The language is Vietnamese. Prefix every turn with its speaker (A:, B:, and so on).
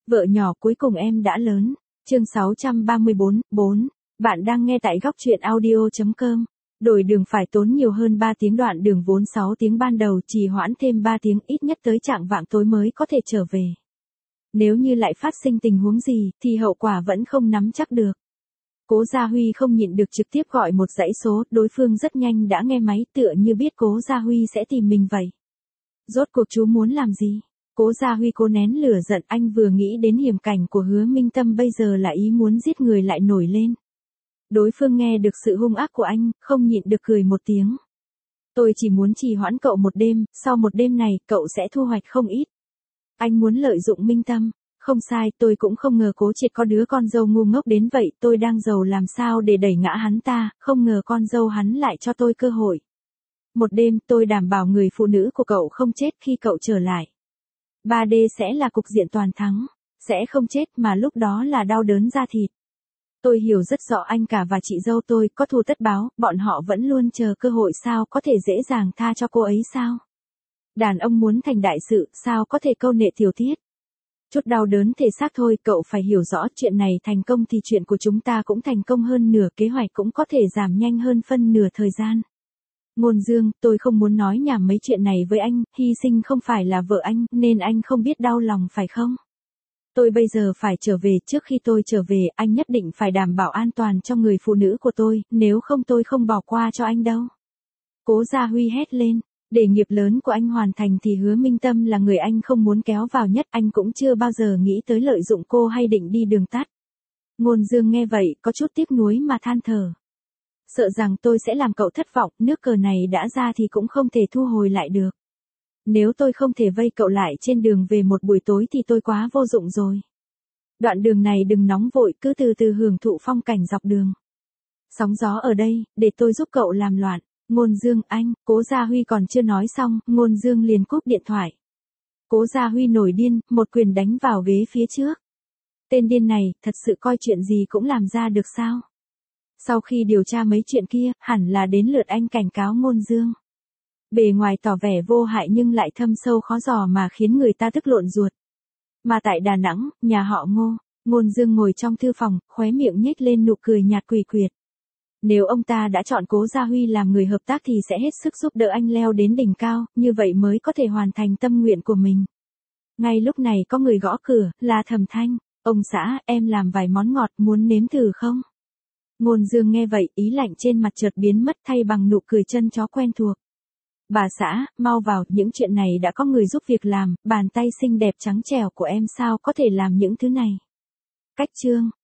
A: Vợ nhỏ cuối cùng em đã lớn. Chương 634, 4. Bạn đang nghe tại góc truyện audio.com. Đổi đường phải tốn nhiều hơn 3 tiếng, đoạn đường vốn 6 tiếng ban đầu trì hoãn thêm 3 tiếng, ít nhất tới chạng vạng tối mới có thể trở về. Nếu như lại phát sinh tình huống gì thì hậu quả vẫn không nắm chắc được. Cố Gia Huy không nhịn được trực tiếp gọi một dãy số, đối phương rất nhanh đã nghe máy, tựa như biết Cố Gia Huy sẽ tìm mình vậy. Rốt cuộc chú muốn làm gì? Cố Gia Huy cố nén lửa giận, anh vừa nghĩ đến hiểm cảnh của Hứa Minh Tâm bây giờ là ý muốn giết người lại nổi lên. Đối phương nghe được sự hung ác của anh, không nhịn được cười một tiếng. Tôi chỉ muốn trì hoãn cậu một đêm, sau một đêm này cậu sẽ thu hoạch không ít. Anh muốn lợi dụng Minh Tâm. Không sai, tôi cũng không ngờ Cố Triệt có đứa con dâu ngu ngốc đến vậy, tôi đang giàu làm sao để đẩy ngã hắn ta, không ngờ con dâu hắn lại cho tôi cơ hội. Một đêm tôi đảm bảo người phụ nữ của cậu không chết khi cậu trở lại. 3D sẽ là cục diện toàn thắng, sẽ không chết mà lúc đó là đau đớn da thịt. Tôi hiểu rất rõ anh cả và chị dâu tôi có thù tất báo, bọn họ vẫn luôn chờ cơ hội, sao có thể dễ dàng tha cho cô ấy sao? Đàn ông muốn thành đại sự, sao có thể câu nệ tiểu tiết? Chút đau đớn thể xác thôi, cậu phải hiểu rõ, chuyện này thành công thì chuyện của chúng ta cũng thành công hơn nửa, kế hoạch cũng có thể giảm nhanh hơn phân nửa thời gian. Ngôn Dương, tôi không muốn nói nhảm mấy chuyện này với anh, hy sinh không phải là vợ anh, nên anh không biết đau lòng phải không? Tôi bây giờ phải trở về, trước khi tôi trở về, anh nhất định phải đảm bảo an toàn cho người phụ nữ của tôi, nếu không tôi không bỏ qua cho anh đâu. Cố Gia Huy hét lên, để nghiệp lớn của anh hoàn thành thì Hứa Minh Tâm là người anh không muốn kéo vào nhất, anh cũng chưa bao giờ nghĩ tới lợi dụng cô hay định đi đường tắt. Ngôn Dương nghe vậy, có chút tiếc nuối mà than thở. Sợ rằng tôi sẽ làm cậu thất vọng, nước cờ này đã ra thì cũng không thể thu hồi lại được. Nếu tôi không thể vây cậu lại trên đường về một buổi tối thì tôi quá vô dụng rồi. Đoạn đường này đừng nóng vội, cứ từ từ hưởng thụ phong cảnh dọc đường. Sóng gió ở đây, để tôi giúp cậu làm loạn. Ngôn Dương, anh, Cố Gia Huy còn chưa nói xong, Ngôn Dương liền cúp điện thoại. Cố Gia Huy nổi điên, một quyền đánh vào ghế phía trước. Tên điên này, thật sự coi chuyện gì cũng làm ra được sao? Sau khi điều tra mấy chuyện kia, hẳn là đến lượt anh cảnh cáo Ngôn Dương. Bề ngoài tỏ vẻ vô hại nhưng lại thâm sâu khó dò mà khiến người ta tức lộn ruột. Mà tại Đà Nẵng, nhà họ Ngô, Ngôn Dương ngồi trong thư phòng, khóe miệng nhếch lên nụ cười nhạt quỷ quyệt. Nếu ông ta đã chọn Cố Gia Huy làm người hợp tác thì sẽ hết sức giúp đỡ anh leo đến đỉnh cao, như vậy mới có thể hoàn thành tâm nguyện của mình. Ngay lúc này có người gõ cửa, là Thẩm Thanh. Ông xã, em làm vài món ngọt, muốn nếm thử không? Ngôn Dương nghe vậy, ý lạnh trên mặt chợt biến mất thay bằng nụ cười chân chó quen thuộc. Bà xã, mau vào, những chuyện này đã có người giúp việc làm, bàn tay xinh đẹp trắng trẻo của em sao có thể làm những thứ này. Cách chương.